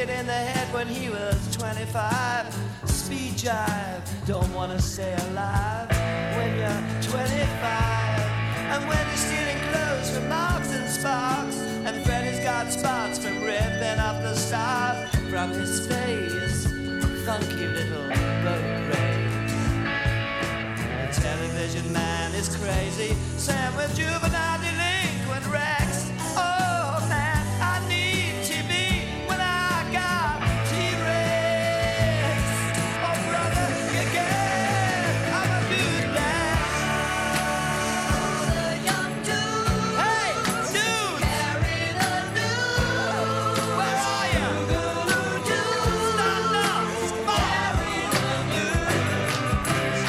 it in the head when he was 25. Speed jive, don't wanna stay alive when you're 25. And when you're stealing clothes from Marks and Sparks, and Freddy's got spots from ripping up the stars from his face, funky little boat race. The television man is crazy, Sam with juvenile delinquent Rex. Oh man, I need TV when I got T-Rex. Oh brother, you get, I'm a dude now. The young dude, hey dude, carry the news. Where are you? Stand up, carry the news.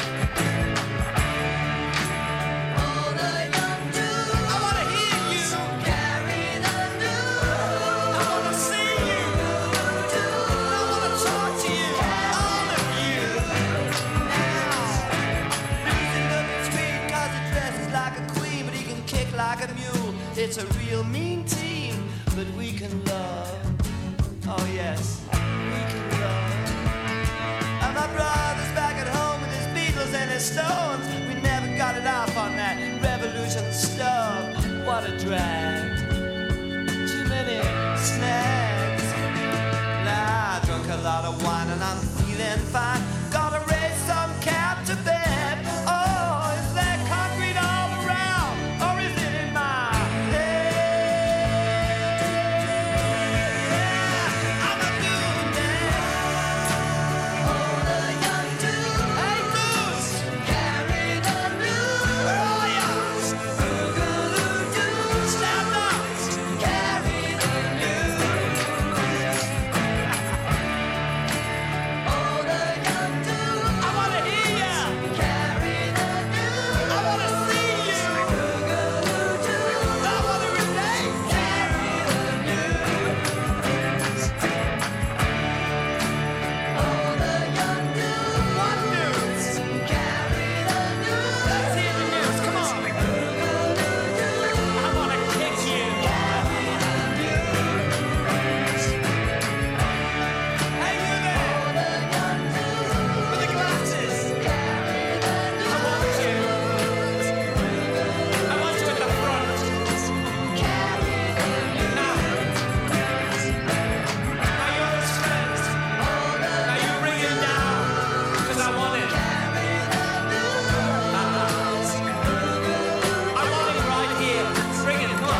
Oh the young dude, I wanna hear you. Carry the news. I wanna see you. I wanna talk to you. All of you. Now, Lucy looking sweet 'cause he dresses like a queen, but he can kick like a mule. It's a real mean team, but we can love. Oh yes, we can love. And my brother's back at home with his Beatles and his Stones. We never got it off on that revolution stuff. What a drag. Too many snags. Nah, I drunk a lot of wine and I'm feeling fine. Gotta raise some cap to bed. Oh, is there concrete all around? Or is it in my head? I'm a dude now. Oh, the young dude. Hey, dudes. Carry the news. Where are ya? Boogaloo-doo. Stand up. Carry the news. Oh, the young dude. I wanna hear ya. Carry the news. I wanna see you. Boogaloo-doo. I wanna relate. Carry the news. Oh, the young dude. What news? Carry the news. Let's hear the news. Come on. I wanna kick you. Carry the news. Hey, you there. Oh, the young dude. With the glasses. Carry the news. I want you. I want you at the front. Carry the news. Now you're his friends. Now you bring it down. 'Cause I want it. I want it right here. Bring it. Come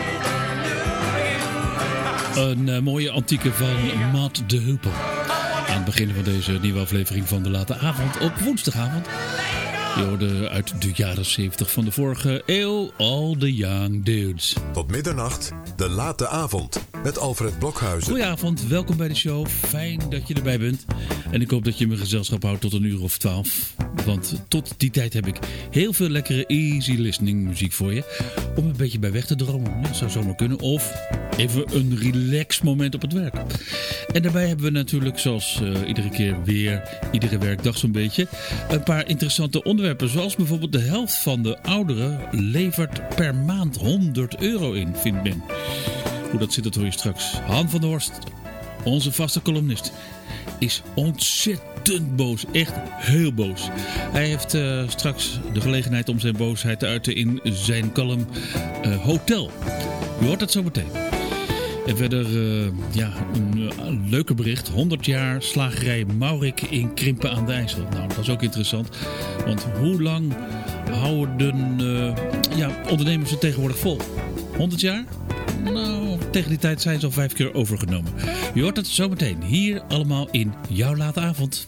on. Bring it. Een mooie antieke van Maat de Hupel. Aan het begin van deze nieuwe aflevering van de late avond op woensdagavond. Je hoorde uit de jaren 70 van de vorige eeuw All the Young Dudes. Tot middernacht, de late avond met Alfred Blokhuizen. Goedenavond, welkom bij de show. Fijn dat je erbij bent. En ik hoop dat je mijn gezelschap houdt tot 1:12. Want tot die tijd heb ik heel veel lekkere easy listening muziek voor je. Om een beetje bij weg te dromen. Ja, zou zomaar kunnen. Of even een relax moment op het werk. En daarbij hebben we natuurlijk, zoals iedere keer weer, iedere werkdag zo'n beetje, een paar interessante onderwerpen. Zoals bijvoorbeeld de helft van de ouderen levert per maand €100 in, vindt men. Hoe dat zit, dat hoor je straks. Han van der Horst, onze vaste columnist, is ontzettend boos. Echt heel boos. Hij heeft straks de gelegenheid om zijn boosheid te uiten in zijn column Hotel. U hoort het zo meteen. En verder een leuke bericht. 100 jaar slagerij Maurik in Krimpen aan de IJssel. Nou, dat is ook interessant. Want hoe lang houden ondernemers het tegenwoordig vol? 100 jaar? Nou, tegen die tijd zijn ze al 5 keer overgenomen. Je hoort het zo meteen. Hier allemaal in jouw late avond.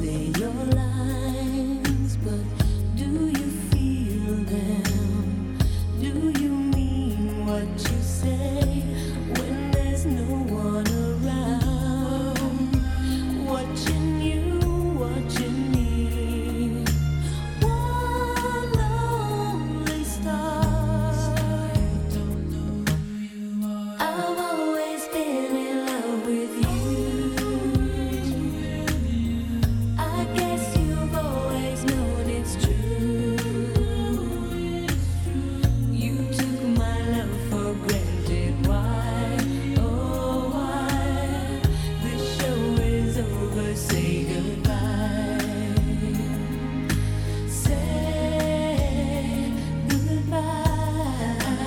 say your lines, but do you feel them? Do you mean what you say when there's no one around? Watching you, watching me. One lonely star. Don't know who you are. I've always been in love with you. I guess you've always known it's true. You took my love for granted. Why? Oh, why? The show is over. Say goodbye. Say goodbye.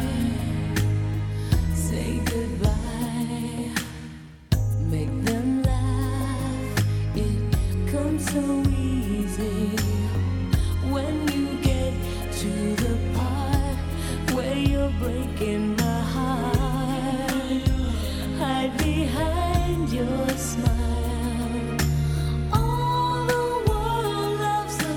Say goodbye. Make them laugh. It comes so easy when you get to the part where you're breaking my heart. Hide behind your smile. All the world loves a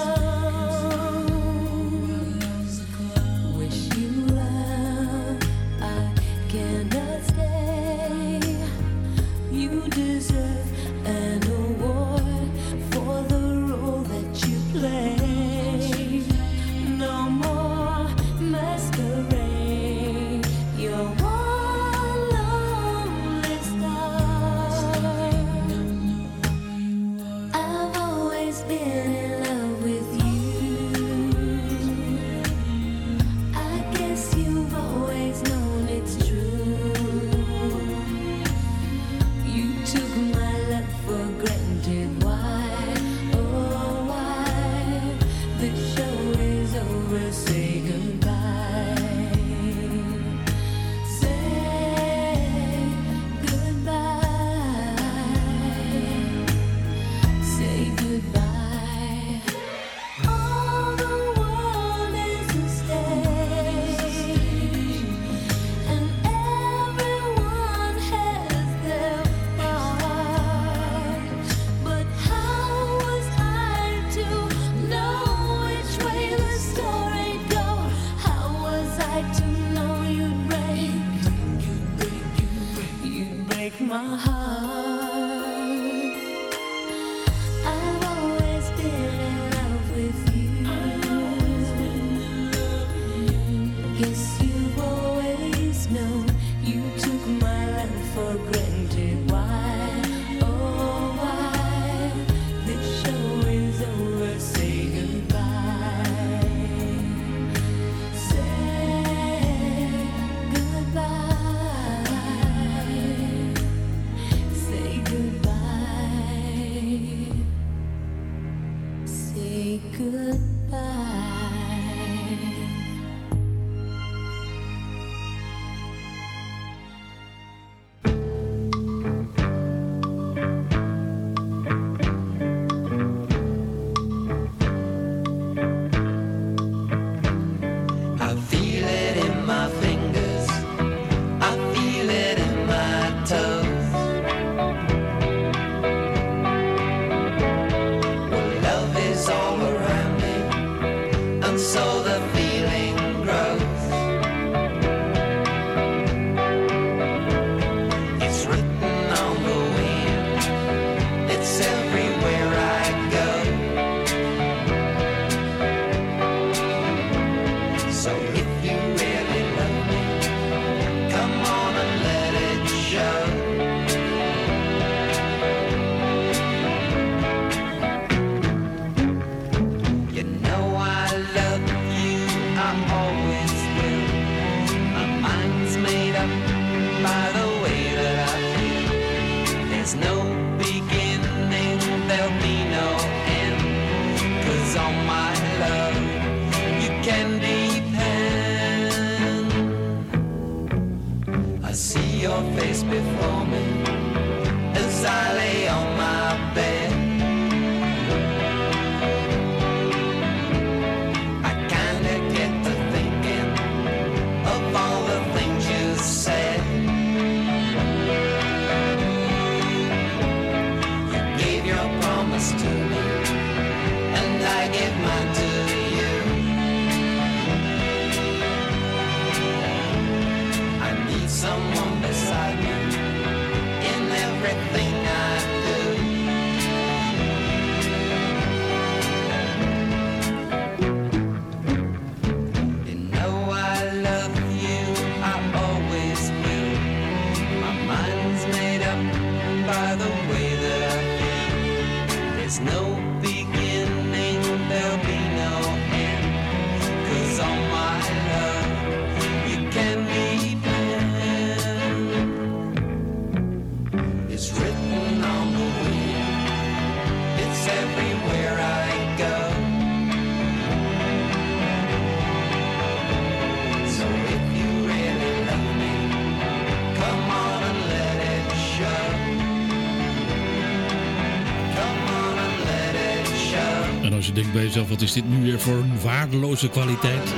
clown. Wish you well. I cannot stay. You deserve an award for the role that you play. No more masquerade. You're one lonely star. yours to me, and I give mine to you. I need someone beside me in everything I do. You know I love you, I always will. My mind's made up by the way that I feel. There's no beginning, there'll be no end. 'Cause all my love you can depend. It's written on the wind, it's everywhere I go. So if you really love me, come on and let it show. Come on and let it show. En als je denkt bij jezelf, wat is dit nu weer voor een waardeloze kwaliteit?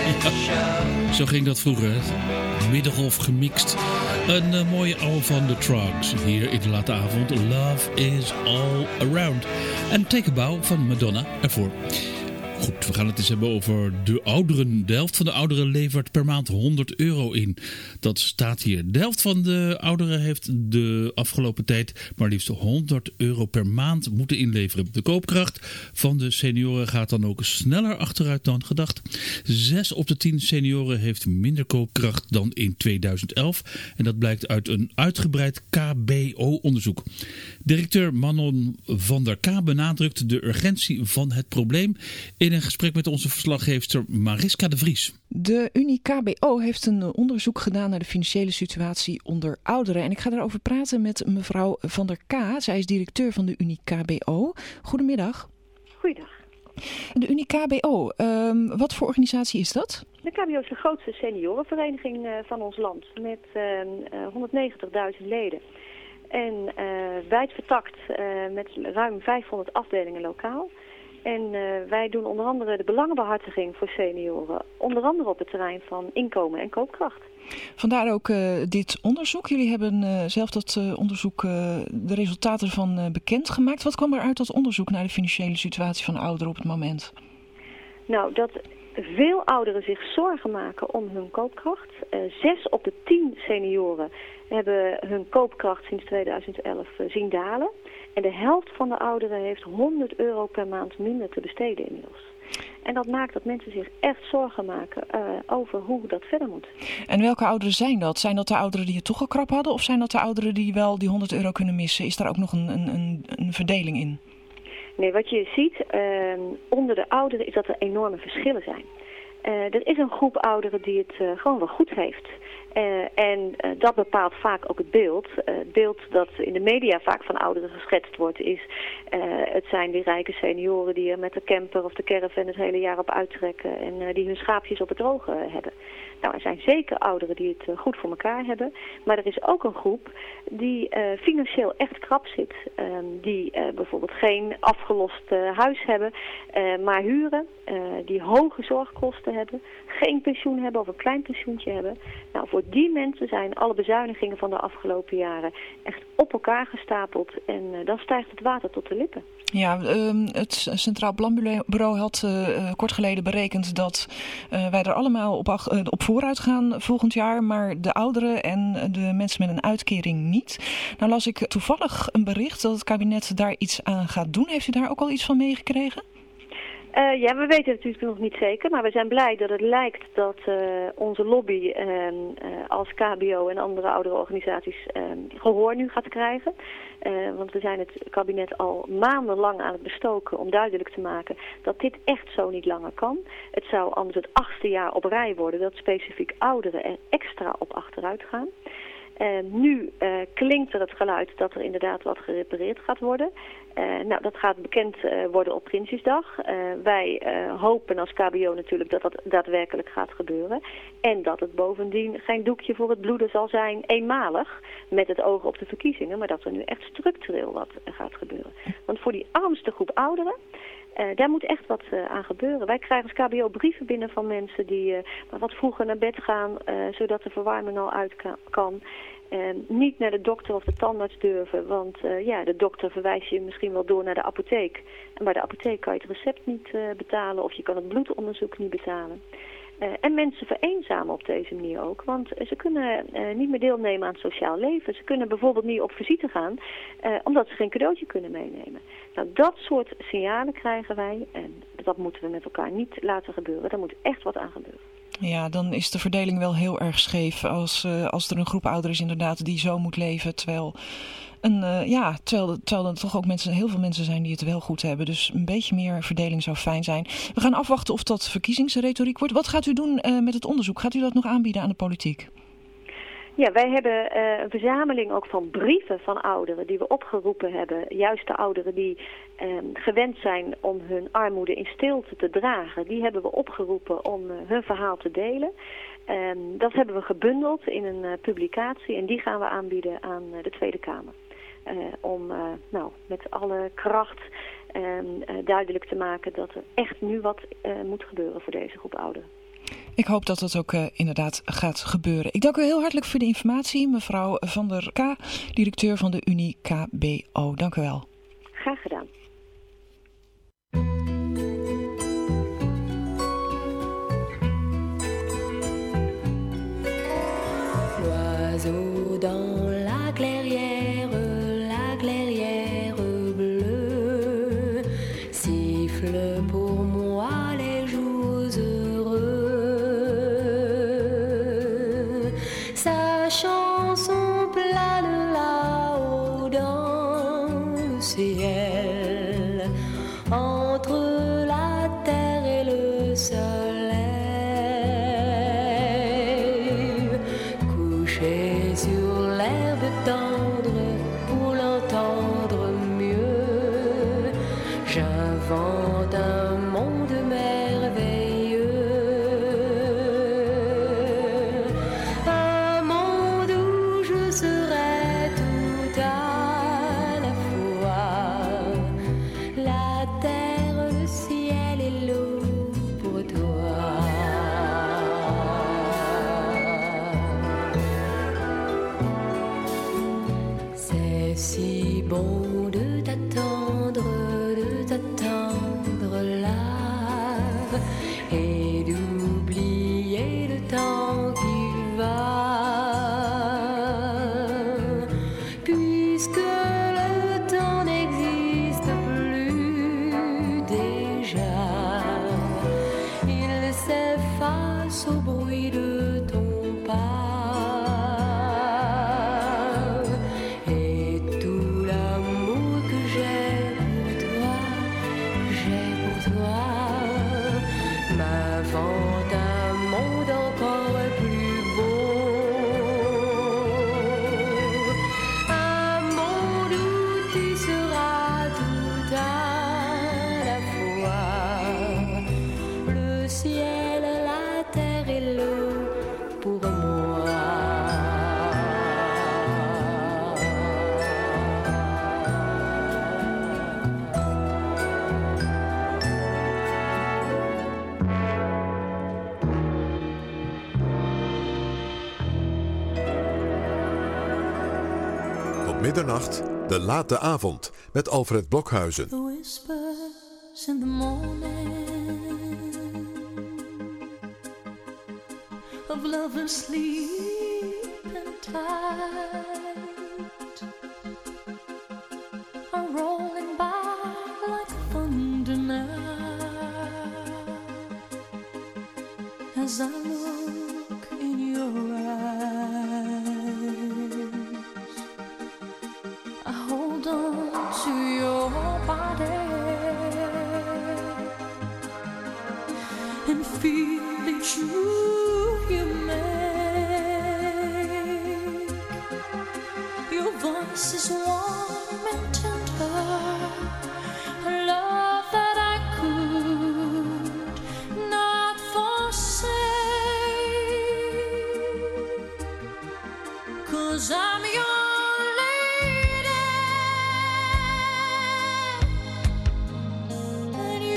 Ja, zo ging dat vroeger. Hè? Middengolf gemixt. Een mooie oude van The Trugs. Hier in de late avond. Love is all around. En Take a Bow van Madonna ervoor. Goed, we gaan het eens hebben over de ouderen. De helft van de ouderen levert per maand €100 in. Dat staat hier. De helft van de ouderen heeft de afgelopen tijd maar liefst €100 per maand moeten inleveren. De koopkracht van de senioren gaat dan ook sneller achteruit dan gedacht. 6 op de 10 senioren heeft minder koopkracht dan in 2011. En dat blijkt uit een uitgebreid KBO-onderzoek. Directeur Manon van der K benadrukt de urgentie van het probleem in een gesprek met onze verslaggeefster Mariska de Vries. De Unie KBO heeft een onderzoek gedaan naar de financiële situatie onder ouderen. En ik ga daarover praten met mevrouw van der K. Zij is directeur van de Unie KBO. Goedemiddag. Goeiedag. De Unie KBO, wat voor organisatie is dat? De KBO is de grootste seniorenvereniging van ons land met 190.000 leden. En wijd vertakt met ruim 500 afdelingen lokaal. En wij doen onder andere de belangenbehartiging voor senioren. Onder andere op het terrein van inkomen en koopkracht. Vandaar ook dit onderzoek. Jullie hebben zelf dat onderzoek, de resultaten ervan bekendgemaakt. Wat kwam er uit dat onderzoek naar de financiële situatie van ouderen op het moment? Nou, dat veel ouderen zich zorgen maken om hun koopkracht. 6 op de 10 senioren hebben hun koopkracht sinds 2011 zien dalen. En de helft van de ouderen heeft €100 per maand minder te besteden inmiddels. En dat maakt dat mensen zich echt zorgen maken over hoe dat verder moet. En welke ouderen zijn dat? Zijn dat de ouderen die het toch al krap hadden? Of zijn dat de ouderen die wel die €100 kunnen missen? Is daar ook nog een verdeling in? Nee, wat je ziet onder de ouderen is dat er enorme verschillen zijn. Er is een groep ouderen die het gewoon wel goed heeft. En dat bepaalt vaak ook het beeld. Het beeld dat in de media vaak van ouderen geschetst wordt is... het zijn die rijke senioren die er met de camper of de caravan het hele jaar op uittrekken... en die hun schaapjes op het droge hebben. Nou, er zijn zeker ouderen die het goed voor elkaar hebben. Maar er is ook een groep die financieel echt krap zit. Die bijvoorbeeld geen afgelost huis hebben, maar huren. Die hoge zorgkosten hebben, geen pensioen hebben of een klein pensioentje hebben. Nou, voor die mensen zijn alle bezuinigingen van de afgelopen jaren echt op elkaar gestapeld. En dan stijgt het water tot de lippen. Ja, het Centraal Planbureau had kort geleden berekend dat wij er allemaal op vooruit gaan volgend jaar, maar de ouderen en de mensen met een uitkering niet. Nou las ik toevallig een bericht dat het kabinet daar iets aan gaat doen. Heeft u daar ook al iets van meegekregen? Ja, we weten het natuurlijk nog niet zeker, maar we zijn blij dat het lijkt dat onze lobby als KBO en andere oudere organisaties gehoor nu gaat krijgen. Want we zijn het kabinet al maandenlang aan het bestoken om duidelijk te maken dat dit echt zo niet langer kan. Het zou anders het 8e jaar op rij worden dat specifiek ouderen er extra op achteruit gaan. Nu klinkt er het geluid dat er inderdaad wat gerepareerd gaat worden. Nou, dat gaat bekend worden op Prinsjesdag. Wij hopen als KBO natuurlijk dat dat daadwerkelijk gaat gebeuren. En dat het bovendien geen doekje voor het bloeden zal zijn, eenmalig, met het oog op de verkiezingen. Maar dat er nu echt structureel wat gaat gebeuren. Want voor die armste groep ouderen Daar moet echt wat aan gebeuren. Wij krijgen als KBO brieven binnen van mensen die wat vroeger naar bed gaan, zodat de verwarming al uit kan. Niet naar de dokter of de tandarts durven, want de dokter verwijst je misschien wel door naar de apotheek. En bij de apotheek kan je het recept niet betalen of je kan het bloedonderzoek niet betalen. En mensen vereenzamen op deze manier ook, want ze kunnen niet meer deelnemen aan het sociaal leven. Ze kunnen bijvoorbeeld niet op visite gaan, omdat ze geen cadeautje kunnen meenemen. Nou, dat soort signalen krijgen wij en dat moeten we met elkaar niet laten gebeuren. Daar moet echt wat aan gebeuren. Ja, dan is de verdeling wel heel erg scheef als er een groep ouderen is inderdaad die zo moet leven, terwijl er toch ook heel veel mensen zijn die het wel goed hebben. Dus een beetje meer verdeling zou fijn zijn. We gaan afwachten of dat verkiezingsretoriek wordt. Wat gaat u doen met het onderzoek? Gaat u dat nog aanbieden aan de politiek? Ja, wij hebben een verzameling ook van brieven van ouderen die we opgeroepen hebben. Juist de ouderen die gewend zijn om hun armoede in stilte te dragen. Die hebben we opgeroepen om hun verhaal te delen. Dat hebben we gebundeld in een publicatie en die gaan we aanbieden aan de Tweede Kamer. Om met alle kracht duidelijk te maken dat er echt nu wat moet gebeuren voor deze groep ouderen. Ik hoop dat dat ook inderdaad gaat gebeuren. Ik dank u heel hartelijk voor de informatie, mevrouw Van der K, directeur van de Unie KBO. Dank u wel. Graag gedaan. Oiseau dans la clairière bleue, siffle pour moi les jours heureux. Sa chanson plane là-haut dans le ciel, entre la terre et le soleil, couché sur l'herbe tendre pour l'entendre mieux. J'invente un monde merveilleux, un monde où je serai tout à la fois, la terre, le ciel et l'eau pour toi. C'est si bon de t'attendre là, et d'oublier le temps qui va, puisque le temps n'existe plus déjà. Il s'efface au bruit de ton pas, et tout l'amour que j'ai pour toi, m'invente un monde encore plus beau, un monde où tu seras tout à la fois, le ciel, la terre et l'eau pour moi. Tot middernacht, de late avond met Alfred Blokhuizen. The whispers in the morning of lovers sleeping tight are rolling by like thunder now as I look in your eyes. I hold on to your body and feel each move you make. Your voice is warm and tender, a love that I could not forsake, 'cause I'm your lady and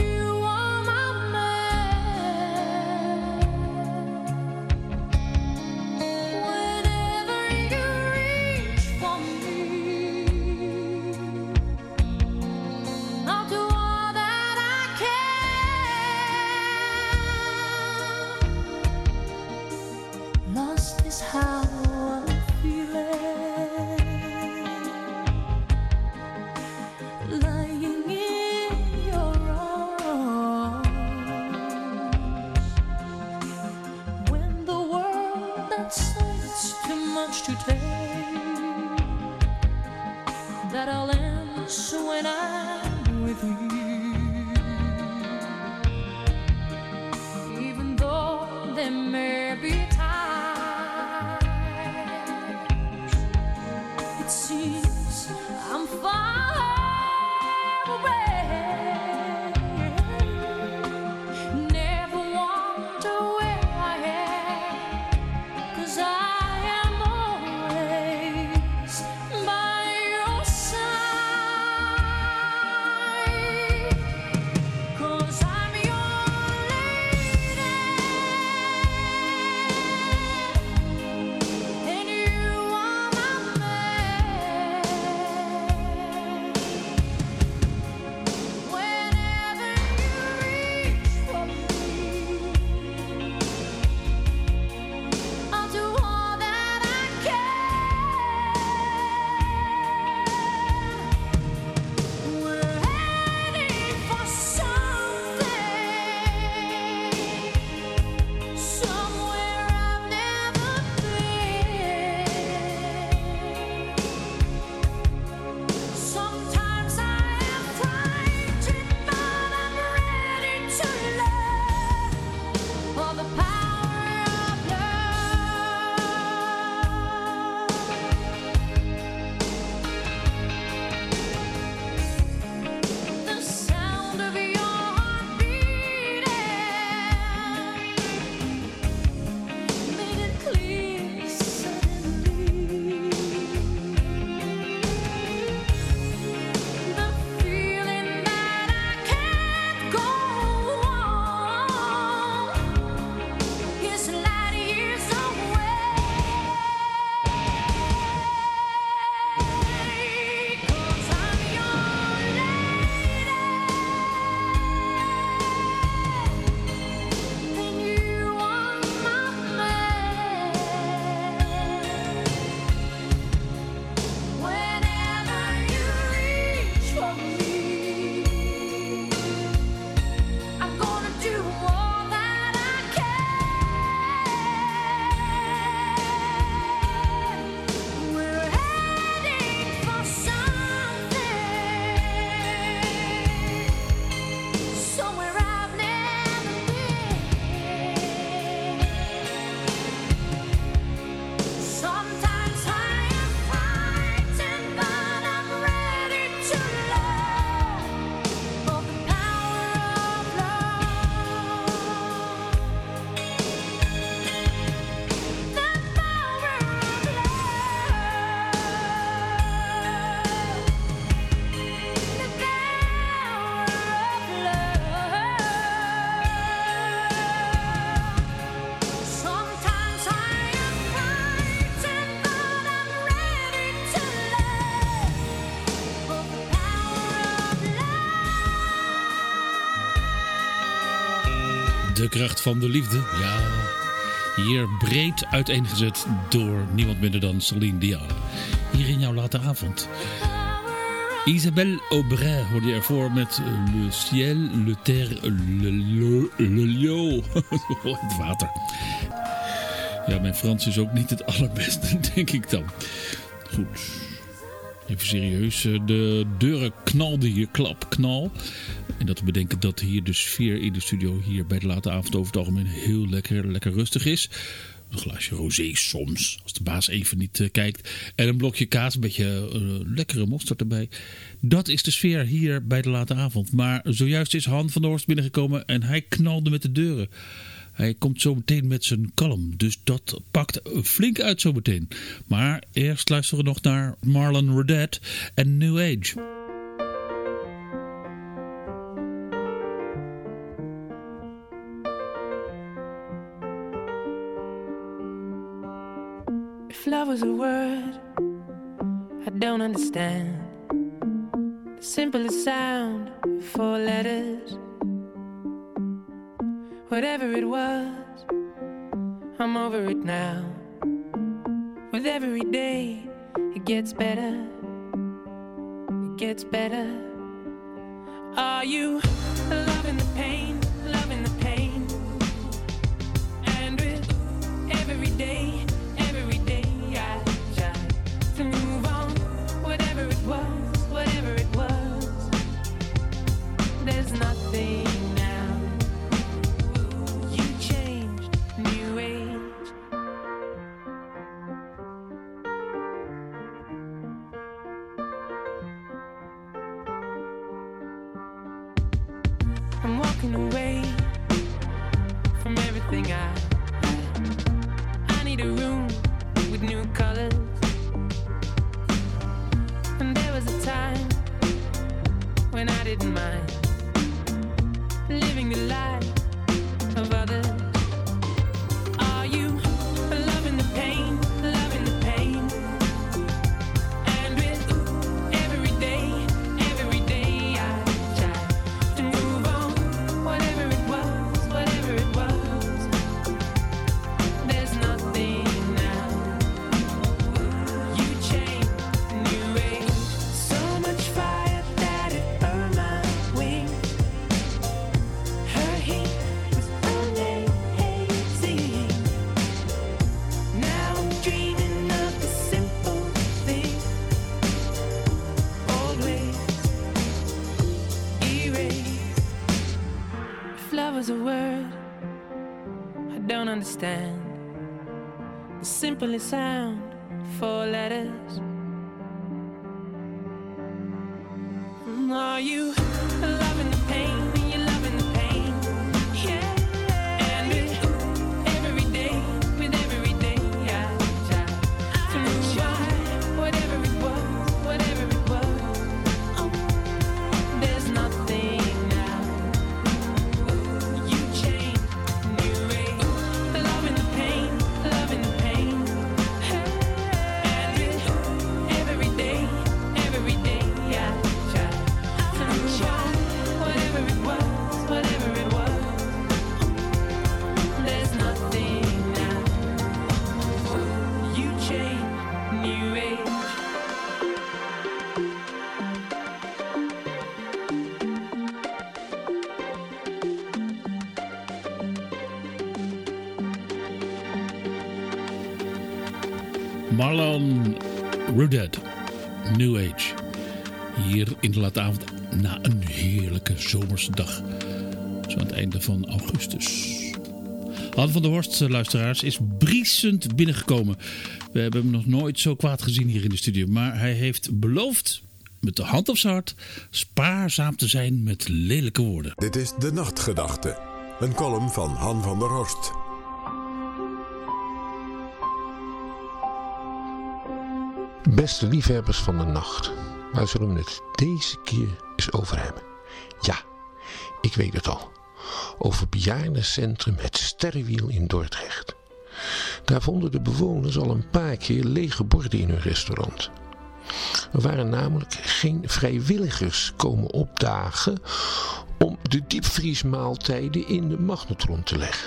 De kracht van de liefde, ja. Hier breed uiteengezet door niemand minder dan Céline Dion. Hier in jouw late avond. Isabelle Aubray hoorde je ervoor met Le Ciel, Le Terre, Le Lieu. Het water. Ja, mijn Frans is ook niet het allerbeste, denk ik dan. Goed. Even serieus. De deuren knalden hier, klap, knal. En dat te bedenken dat hier de sfeer in de studio hier bij de late avond over het algemeen heel lekker rustig is. Een glaasje rosé soms, als de baas even niet kijkt. En een blokje kaas, een beetje lekkere mosterd erbij. Dat is de sfeer hier bij de late avond. Maar zojuist is Han van der Horst binnengekomen en hij knalde met de deuren. Hij komt zo meteen met zijn kalm, dus dat pakt flink uit zo meteen. Maar eerst luisteren we nog naar Marlon Rudet en New Age. If love was a word I don't understand, the simplest sound, 4 letters. Whatever it was, I'm over it now. With every day, it gets better. It gets better. Are you loving the pain, loving the pain? And with every day I try to move on. Whatever it was, there's nothing now. You changed, new age. I'm walking away from everything I need a room with new colors. And there was a time when I didn't mind living the life of others. Are you loving the pain, loving the pain? And with every day I try to move on. Whatever it was, there's nothing now. You changed, new age. So much fire that it burned my wings. Her heat was amazing. Now I'm dreaming of the simple things. Old ways erased. If love was a word I don't understand, the simplest sound, 4 letters. Are you loving the pain? You're loving the pain, yeah. And with every day I try to move on. Whatever it was, there's nothing now. You changed, new age. Loving the pain, loving the pain. And with every day I try to move on. Whatever it was, there's nothing now. You changed, new age. Marlon Rudet, New Age. Hier in de late avond na een heerlijke zomerse dag. Zo aan het einde van augustus. Han van der Horst, luisteraars, is briesend binnengekomen. We hebben hem nog nooit zo kwaad gezien hier in de studio. Maar hij heeft beloofd, met de hand op zijn hart, spaarzaam te zijn met lelijke woorden. Dit is De Nachtgedachte. Een column van Han van der Horst. Beste liefhebbers van de nacht, waar zullen we het deze keer eens over hebben? Ja, ik weet het al. Over bejaardencentrum Het Sterrenwiel in Dordrecht. Daar vonden de bewoners al een paar keer lege borden in hun restaurant. Er waren namelijk geen vrijwilligers komen opdagen om de diepvriesmaaltijden in de magnetron te leggen.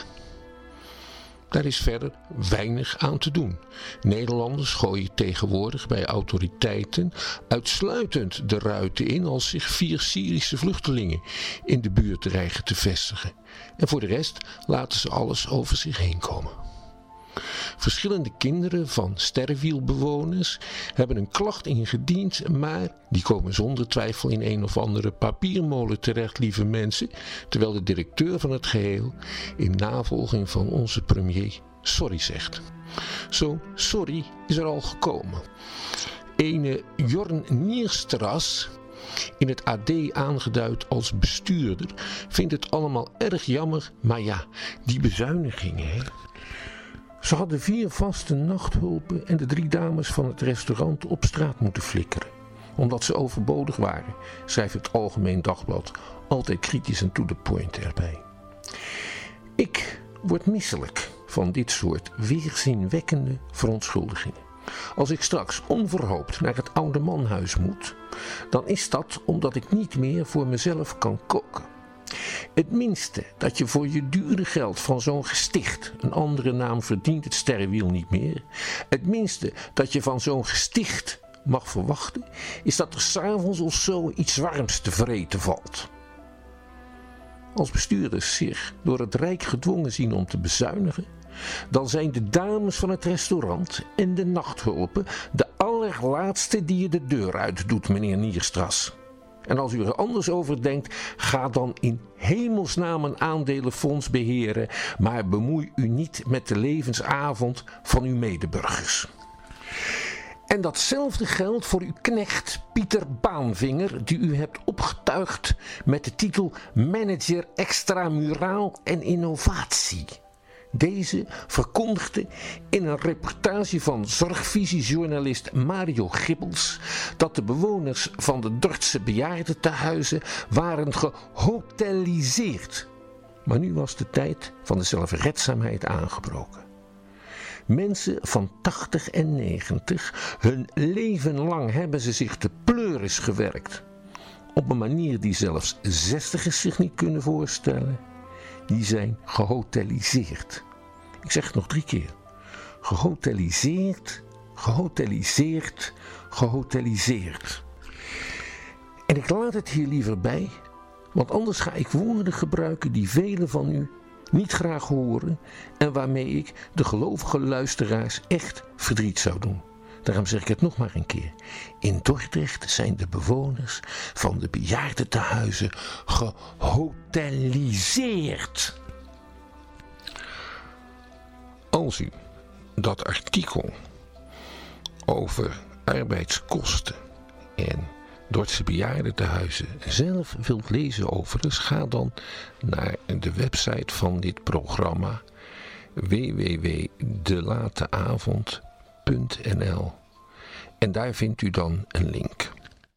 Daar is verder weinig aan te doen. Nederlanders gooien tegenwoordig bij autoriteiten uitsluitend de ruiten in als zich 4 Syrische vluchtelingen in de buurt dreigen te vestigen. En voor de rest laten ze alles over zich heen komen. Verschillende kinderen van sterrenwielbewoners hebben een klacht ingediend, maar die komen zonder twijfel in een of andere papiermolen terecht, lieve mensen, terwijl de directeur van het geheel in navolging van onze premier sorry zegt. Zo sorry is er al gekomen. Ene Jorn Nierstras, in het AD aangeduid als bestuurder, vindt het allemaal erg jammer, maar ja, die bezuinigingen, hè. Ze hadden 4 vaste nachthulpen en de 3 dames van het restaurant op straat moeten flikkeren. Omdat ze overbodig waren, schrijft het Algemeen Dagblad, altijd kritisch en to the point erbij. Ik word misselijk van dit soort weerzinwekkende verontschuldigingen. Als ik straks onverhoopt naar het oude manhuis moet, dan is dat omdat ik niet meer voor mezelf kan koken. Het minste dat je voor je dure geld van zo'n gesticht, een andere naam verdient het sterrenwiel niet meer, het minste dat je van zo'n gesticht mag verwachten, is dat er 's avonds of zo iets warms te vreten valt. Als bestuurders zich door het Rijk gedwongen zien om te bezuinigen, dan zijn de dames van het restaurant en de nachthulpen de allerlaatste die je de deur uit doet, meneer Nierstras. En als u er anders over denkt, ga dan in hemelsnaam een aandelenfonds beheren, maar bemoei u niet met de levensavond van uw medeburgers. En datzelfde geldt voor uw knecht Pieter Baanvinger, die u hebt opgetuigd met de titel Manager Extramuraal en Innovatie. Deze verkondigde in een reportage van zorgvisiejournalist Mario Gibbels dat de bewoners van de Dordtse bejaardentehuizen waren gehoteliseerd. Maar nu was de tijd van de zelfredzaamheid aangebroken. Mensen van 80 en 90, hun leven lang hebben ze zich te pleuris gewerkt. Op een manier die zelfs 60ers zich niet kunnen voorstellen. Die zijn gehoteliseerd. Ik zeg het nog 3 keer. Gehoteliseerd, gehoteliseerd, gehoteliseerd. En ik laat het hier liever bij, want anders ga ik woorden gebruiken die velen van u niet graag horen en waarmee ik de gelovige luisteraars echt verdriet zou doen. Daarom zeg ik het nog maar een keer. In Dordrecht zijn de bewoners van de bejaardentehuizen gehoteliseerd. Als u dat artikel over arbeidskosten en Dordtse bejaardentehuizen zelf wilt lezen overigens, ga dan naar de website van dit programma www.delateavond.nl en daar vindt u dan een link.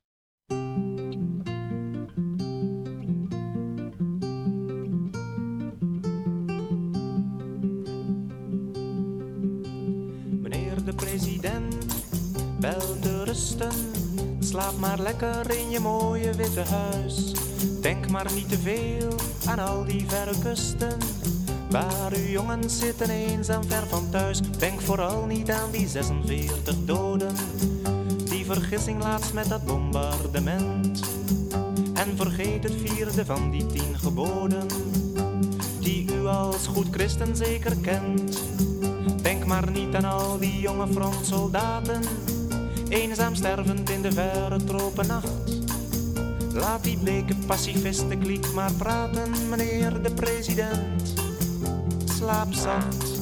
Meneer de president, wel te rusten. Slaap maar lekker in je mooie witte huis. Denk maar niet te veel aan al die verre kusten, waar uw jongens zitten eenzaam ver van thuis. Denk vooral niet aan die 46 doden, die vergissing laatst met dat bombardement. En vergeet het 4e van die 10 geboden, die u als goed christen zeker kent. Denk maar niet aan al die jonge frontsoldaten, eenzaam stervend in de verre tropennacht. Laat die bleke pacifistenkliek maar praten, meneer de president. Slaap zacht.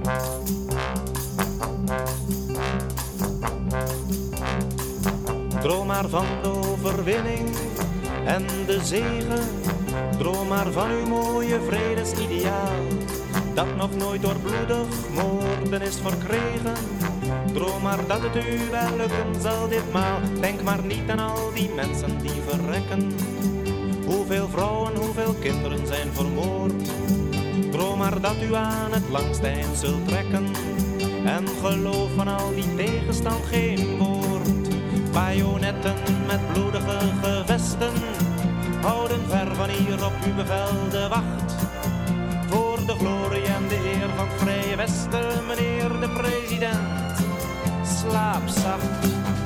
Droom maar van de overwinning en de zegen. Droom maar van uw mooie vredesideaal, dat nog nooit door bloedig moorden is verkregen. Droom maar dat het u wel lukken zal ditmaal. Denk maar niet aan al die mensen die verrekken. Hoeveel vrouwen, hoeveel kinderen zijn vermoord. Droom maar dat u aan het langste eind zult trekken. En geloof van al die tegenstand geen woord. Bajonetten met bloedige gevesten houden ver van hier op uw bevel de wacht. Voor de glorie en de eer van het Vrije Westen, meneer de president, slaap zacht.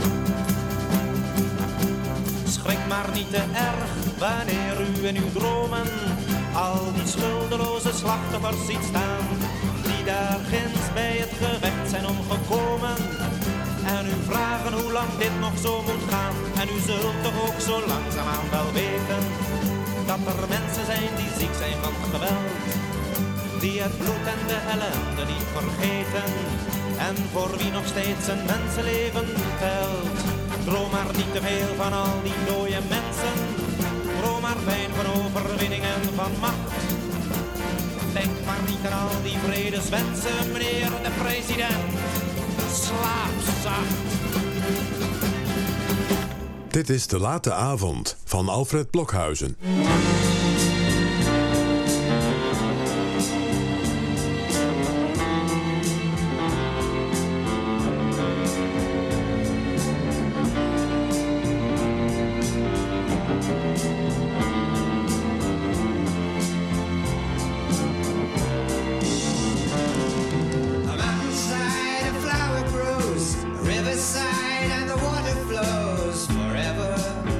Schrik maar niet te erg wanneer u in uw dromen al die schuldeloze slachtoffers ziet staan, die daar ginds bij het gevecht zijn omgekomen. En u vragen hoe lang dit nog zo moet gaan. En u zult toch ook zo langzaamaan wel weten dat er mensen zijn die ziek zijn van het geweld, die het bloed en de ellende niet vergeten, en voor wie nog steeds een mensenleven telt. Droom maar niet te veel van al die dode mensen, droom maar fijn van overwinning en van macht. Denk maar niet aan al die vredeswensen, meneer de president, slaap zacht. Dit is De Late Avond van Alfred Blokhuizen. A mountainside, a flower grows, a riverside, and the water flows forever.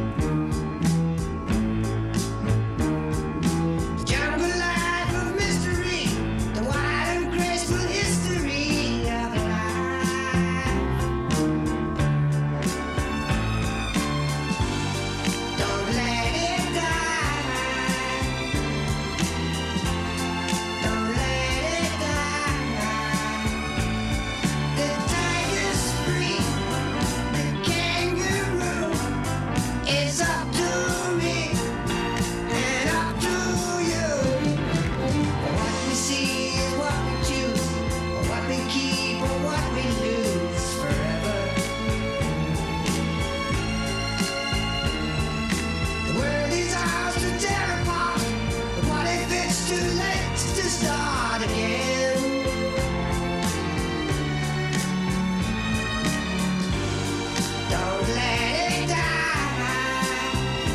The jungle life of mystery, the wild and graceful history of life. Don't let it die. Don't let it die. The tiger's free, the kangaroo is up to me and up to you. What we see is what we choose, what we keep or what we lose forever. The world is ours to tear apart, but what if it's too late to start again? Don't let it die.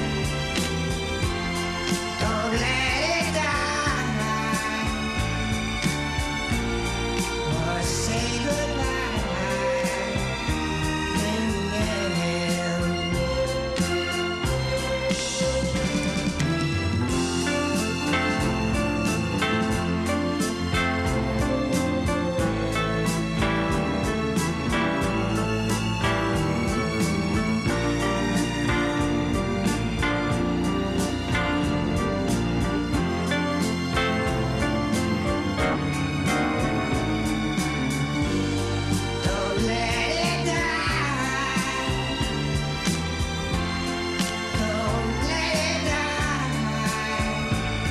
Don't let it die. Or say goodbye in the end. Don't let it die. Don't let it die.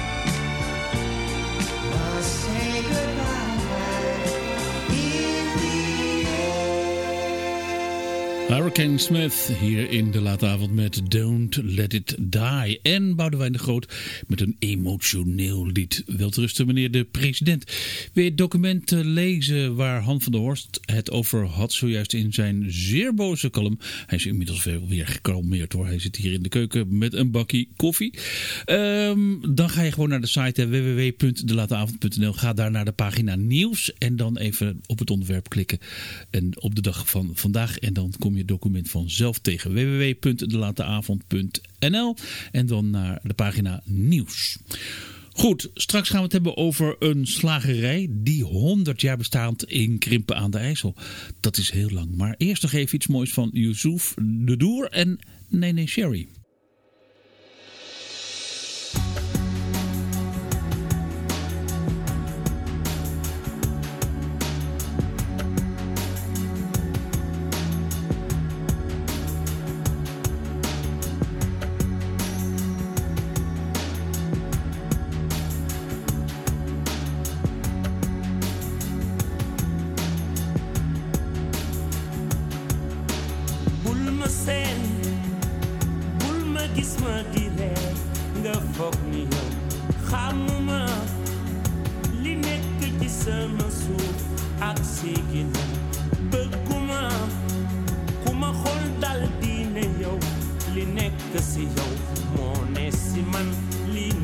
Or say goodbye in the end. Hurricane Smith hier in De Late Avond met Don't Let It Die. En Boudewijn de Groot met een emotioneel lied. Welterusten meneer de president. Wil je het document lezen waar Han van der Horst het over had zojuist in zijn zeer boze column. Hij is inmiddels weer gekalmeerd hoor. Hij zit hier in de keuken met een bakkie koffie. Dan ga je gewoon naar de site www.delateavond.nl. Ga daar naar de pagina nieuws en dan even op het onderwerp klikken. En op de dag van vandaag en dan kom je het document vanzelf tegen. www.delateavond.nl en dan naar de pagina nieuws. Goed, straks gaan we het hebben over een slagerij die 100 jaar bestaat in Krimpen aan de IJssel. Dat is heel lang. Maar eerst nog even iets moois van Yusuf de Doer en Nene Sherry. Bul ma seen, bul ma gis ma di reer, nga foog ni yow xamuma li nekk ci sama suuf ak sigina. Bëgguma ku ma xool dal di ne yow li nekk si yow moo ne si man li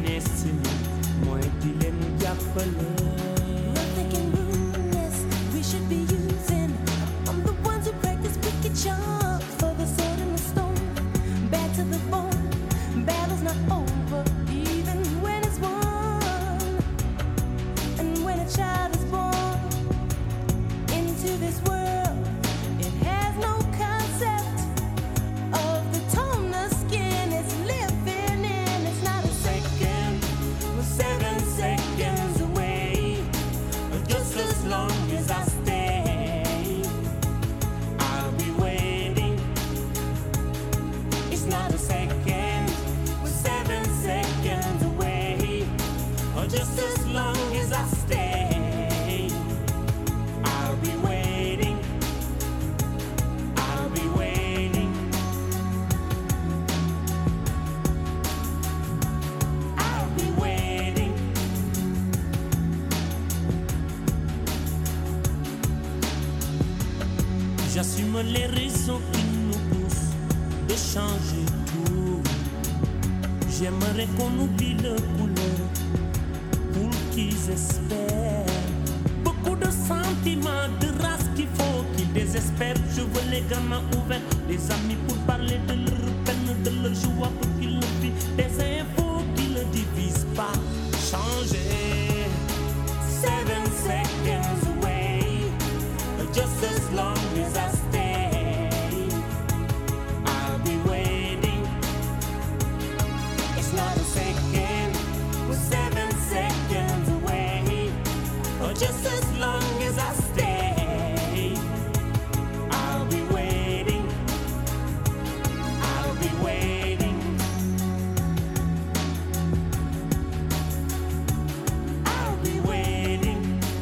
just as long as I stay. I'll be waiting. I'll be waiting. I'll be waiting. J'assume les raisons qui nous poussent de changer tout. J'aimerais qu'on oublie le couleur pour qu'ils espèrent. Beaucoup de sentiments, de race qu'il faut qu'ils désespèrent. Je veux les gamins ouverts, les amis pour parler de leur peine, de leur joie pour qu'ils le vivent. Des infos qui ne divisent pas. Changer. 7 seconds away, just as long as I stay. I'll be waiting. It's not a second, we're 7 seconds away. Or just as long as I stay. I'll be waiting. I'll be waiting. I'll be waiting.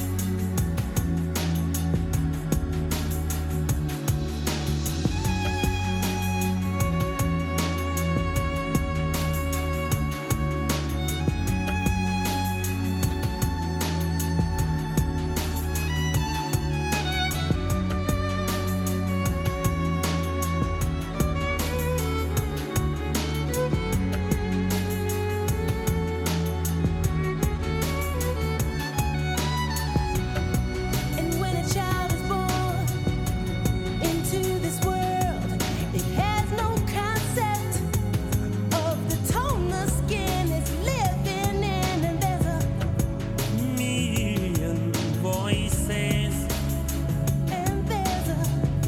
And when a child is born into this world, it has no concept of the tone the skin is living in, and there's a Million voices, and there's a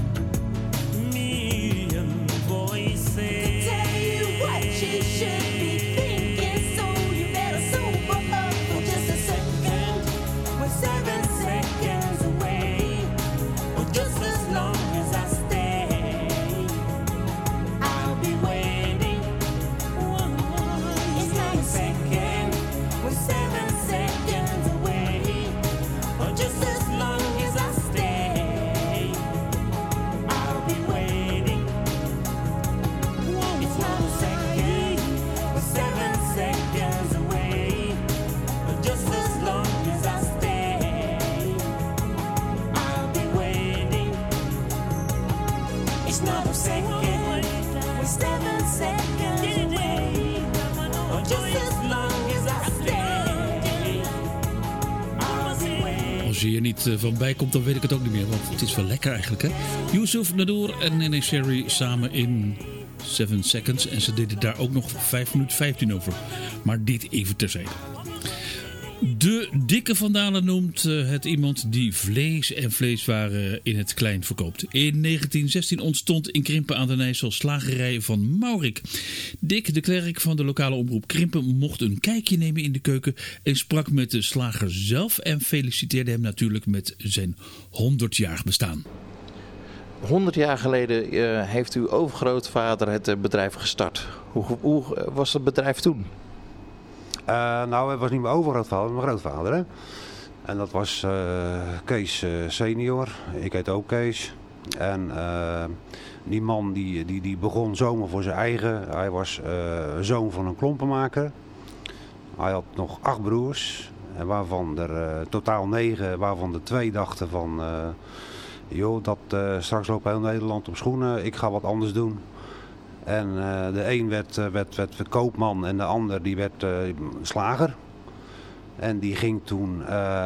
million voices. tell you what you should be thinking, so you better sober up for just a second. We're 7 seconds away, or just as long as I stay. I'll be waiting. It's not a second. We're 7 seconds away, or just as long as I stay. I'll be waiting. It's not a second. We're 7 seconds away, or just as long as I stay. I'll be waiting. It's not a second. We're 7 seconds away, or just as long as I stay. I'll be waiting. Als je hier niet van bij komt, dan weet ik het ook niet meer. Want het is wel lekker eigenlijk, hè? Yusuf Nadour en Nene Sherry samen in 7 Seconds. En ze deden daar ook nog 5 minuten 15 over. Maar dit even terzijde. De Dikke Van Dalen noemt het iemand die vlees en vleeswaren in het klein verkoopt. In 1916 ontstond in Krimpen aan den IJssel slagerij van Maurik. Dick, de klerk van de lokale omroep Krimpen, mocht een kijkje nemen in de keuken en sprak met de slager zelf en feliciteerde hem natuurlijk met zijn 100-jarig bestaan. 100 jaar geleden heeft uw overgrootvader het bedrijf gestart. Hoe was het bedrijf toen? Nou, het was niet mijn overgrootvader, maar mijn grootvader. Hè? En dat was Kees senior. Ik heet ook Kees. En die man die begon zomaar voor zijn eigen. Hij was zoon van een klompenmaker. Hij had nog 8 broers. En waarvan er totaal 9, waarvan er 2 dachten van... joh, straks loopt heel Nederland op schoenen. Ik ga wat anders doen. En de een werd koopman en de ander die werd slager. En die ging toen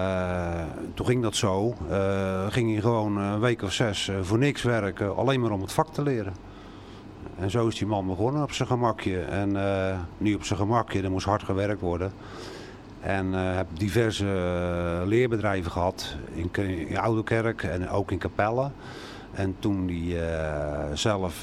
ging dat zo, ging hij gewoon een week of 6 voor niks werken, alleen maar om het vak te leren. En zo is die man begonnen op zijn gemakje. En nu op zijn gemakje, er moest hard gewerkt worden. En heb diverse leerbedrijven gehad in Ouderkerk en ook in Capelle. En toen hij zelf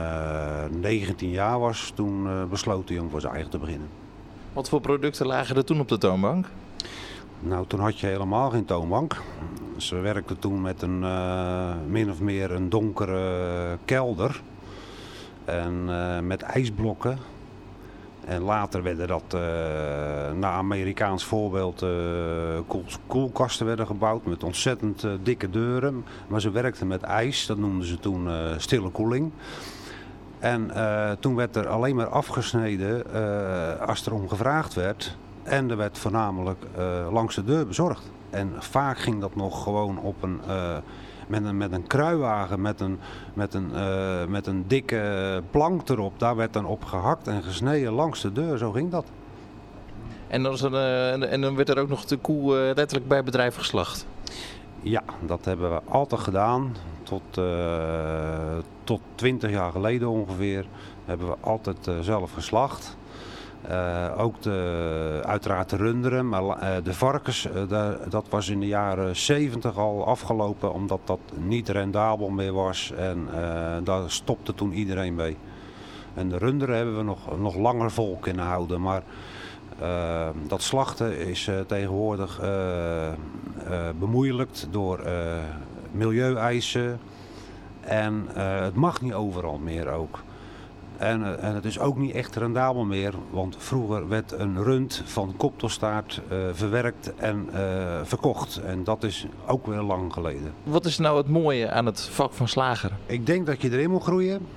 19 jaar was, toen besloot hij om voor zijn eigen te beginnen. Wat voor producten lagen er toen op de toonbank? Nou, toen had je helemaal geen toonbank. Ze werkten toen met een min of meer een donkere kelder. En met ijsblokken. En later werden dat, naar Amerikaans voorbeeld, koelkasten werden gebouwd met ontzettend dikke deuren. Maar ze werkten met ijs, dat noemden ze toen stille koeling. En toen werd er alleen maar afgesneden als er om gevraagd werd. En er werd voornamelijk langs de deur bezorgd. En vaak ging dat nog gewoon op met een kruiwagen, met een dikke plank erop. Daar werd dan op gehakt en gesneden langs de deur. Zo ging dat. En dan werd er ook nog de koe letterlijk bij het bedrijf geslacht? Ja, dat hebben we altijd gedaan. Tot 20 jaar geleden ongeveer hebben we altijd zelf geslacht. Ook uiteraard de runderen, maar de varkens, dat was in de jaren 70 al afgelopen omdat dat niet rendabel meer was en daar stopte toen iedereen mee. En de runderen hebben we nog langer vol kunnen houden, maar dat slachten is tegenwoordig bemoeilijkt door milieueisen en het mag niet overal meer ook. En het is ook niet echt rendabel meer, want vroeger werd een rund van kop tot staart verwerkt en verkocht. En dat is ook weer lang geleden. Wat is nou het mooie aan het vak van slager? Ik denk dat je erin moet groeien.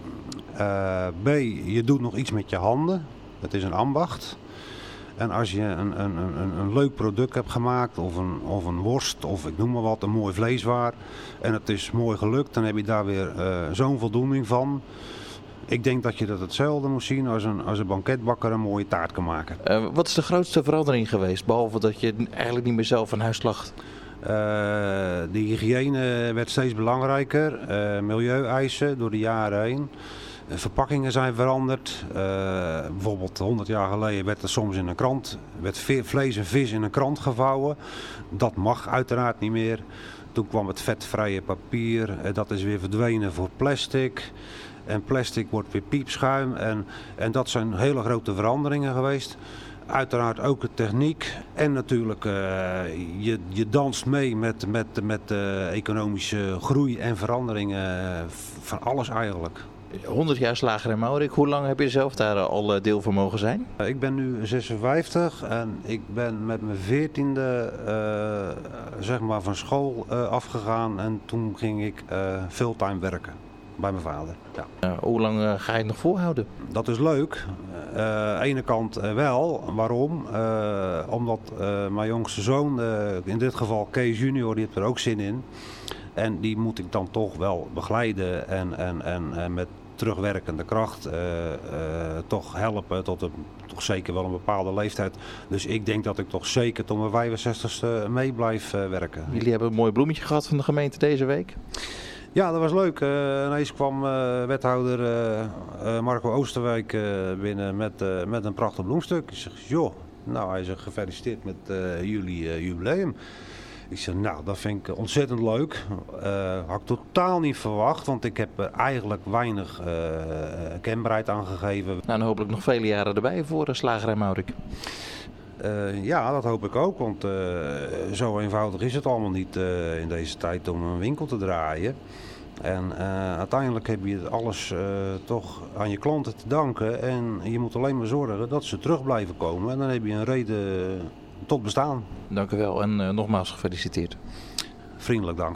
B, je doet nog iets met je handen. Het is een ambacht. En als je een leuk product hebt gemaakt, of een worst, of ik noem maar wat, een mooi vleeswaar. En het is mooi gelukt, dan heb je daar weer zo'n voldoening van. Ik denk dat je dat hetzelfde moet zien als een banketbakker een mooie taart kan maken. Wat is de grootste verandering geweest, behalve dat je eigenlijk niet meer zelf aan huis slacht? De hygiëne werd steeds belangrijker, milieueisen door de jaren heen. Verpakkingen zijn veranderd. Bijvoorbeeld 100 jaar geleden werd er soms in een krant, werd vlees en vis in een krant gevouwen. Dat mag uiteraard niet meer. Toen kwam het vetvrije papier, dat is weer verdwenen voor plastic. En plastic wordt weer piepschuim en dat zijn hele grote veranderingen geweest. Uiteraard ook de techniek en natuurlijk je danst mee met de economische groei en veranderingen van alles eigenlijk. 100 jaar Slager en Maurik, hoe lang heb je zelf daar al deel van mogen zijn? Ik ben nu 56 en ik ben met mijn 14e zeg maar van school afgegaan en toen ging ik fulltime werken. Bij mijn vader. Ja. Hoe lang ga je het nog volhouden? Dat is leuk. Aan de ene kant wel. Waarom? Omdat mijn jongste zoon, in dit geval Kees junior, die heeft er ook zin in. En die moet ik dan toch wel begeleiden en met terugwerkende kracht toch helpen tot toch zeker wel een bepaalde leeftijd. Dus ik denk dat ik toch zeker tot mijn 65ste mee blijf werken. Jullie hebben een mooi bloemetje gehad van de gemeente deze week. Ja, dat was leuk. Ineens kwam wethouder Marco Oosterwijk binnen met een prachtig bloemstuk. Ik zeg, joh, nou hij zegt gefeliciteerd met jullie jubileum. Ik zeg, nou dat vind ik ontzettend leuk. Had ik totaal niet verwacht, want ik heb er eigenlijk weinig kenbaarheid aan gegeven. Nou, dan hopelijk nog vele jaren erbij voor Slager en Maurik. Ja, dat hoop ik ook, want zo eenvoudig is het allemaal niet in deze tijd om een winkel te draaien. En uiteindelijk heb je alles toch aan je klanten te danken en je moet alleen maar zorgen dat ze terug blijven komen. En dan heb je een reden tot bestaan. Dank u wel en nogmaals gefeliciteerd. Vriendelijk dank.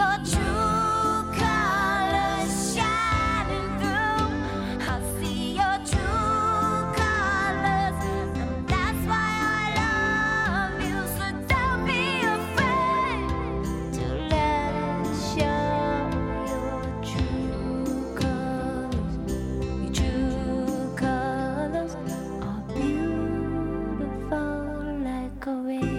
your true colors shining through. I see your true colors, and that's why I love you. So don't be afraid to let it show your true colors. Your true colors are beautiful like a rainbow.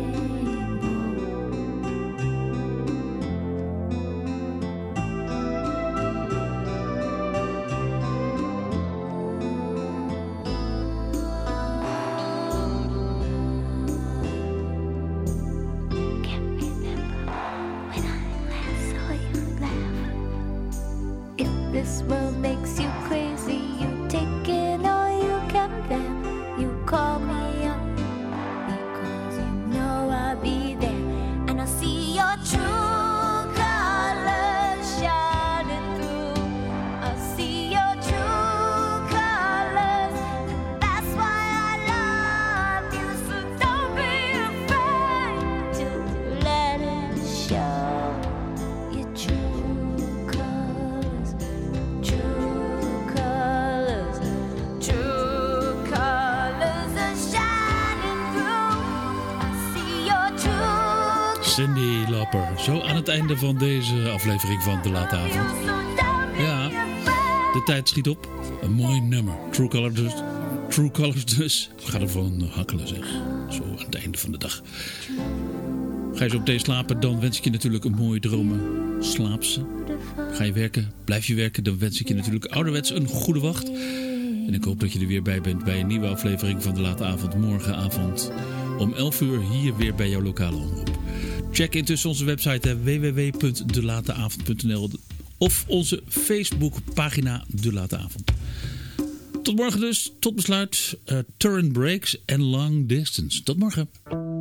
Can't remember when I last saw you laugh. If this world makes you crazy, you take it or you can bear. You call me up because you know I'll be there, and I see your true colors shining through. I see your true colors, and that's why I love you. So don't be afraid to let it show your true colors. True colors, true colors are shining through. I see your true Cyndi Lauper. Zo aan het einde van deze aflevering van De Late Avond. Ja, de tijd schiet op. Een mooi nummer. True Colors dus. Ik ga ervan hakkelen zeg. Zo aan het einde van de dag. Ga je zo meteen slapen, dan wens ik je natuurlijk een mooie dromen. Slaap ze. Ga je werken, blijf je werken, dan wens ik je natuurlijk ouderwets een goede wacht. En ik hoop dat je er weer bij bent bij een nieuwe aflevering van De Late Avond. Morgenavond om 11 uur hier weer bij jouw lokale omroep. Check intussen onze website www.delateavond.nl of onze Facebookpagina De Late Avond. Tot morgen dus, tot besluit. Turn Breaks en Long Distance. Tot morgen.